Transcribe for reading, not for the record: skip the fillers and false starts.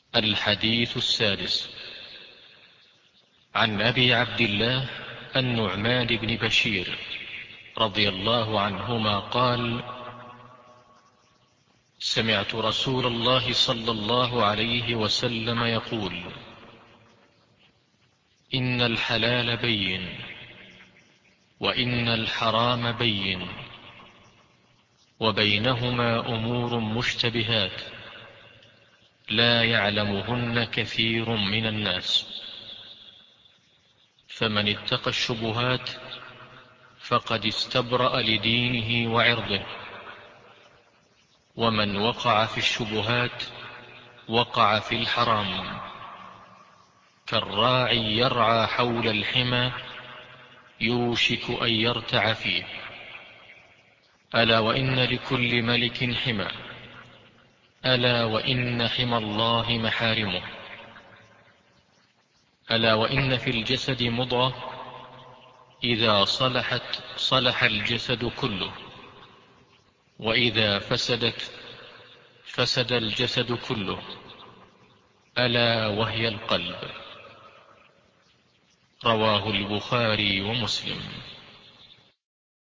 الحديث السادس. عن أبي عبد الله النعمان بن بشير رضي الله عنهما قال: سمعت رسول الله صلى الله عليه وسلم يقول: إن الحلال بين، وإن الحرام بين، وبينهما أمور مشتبهات لا يعلمهن كثير من الناس، فمن اتقى الشبهات فقد استبرأ لدينه وعرضه، ومن وقع في الشبهات وقع في الحرام، كالراعي يرعى حول الحمى يوشك أن يرتع فيه. ألا وإن لكل ملك حمى، ألا وإن حمى الله محارمه. ألا وإن في الجسد مضغة إذا صلحت صلح الجسد كله، وإذا فسدت فسد الجسد كله، ألا وهي القلب. رواه البخاري ومسلم.